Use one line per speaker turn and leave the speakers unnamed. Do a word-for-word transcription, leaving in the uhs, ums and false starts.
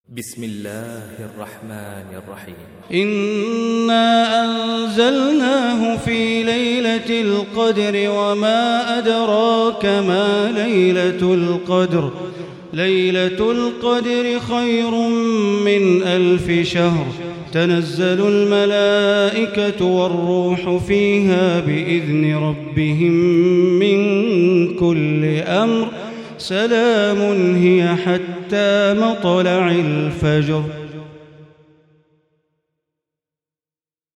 بسم الله الرحمن الرحيم.
إنا أنزلناه في ليلة القدر وما أدراك ما ليلة القدر ليلة القدر خير من ألف شهر تنزل الملائكة والروح فيها بإذن ربهم من كل أمر سلام هي حتى مطلع الفجر.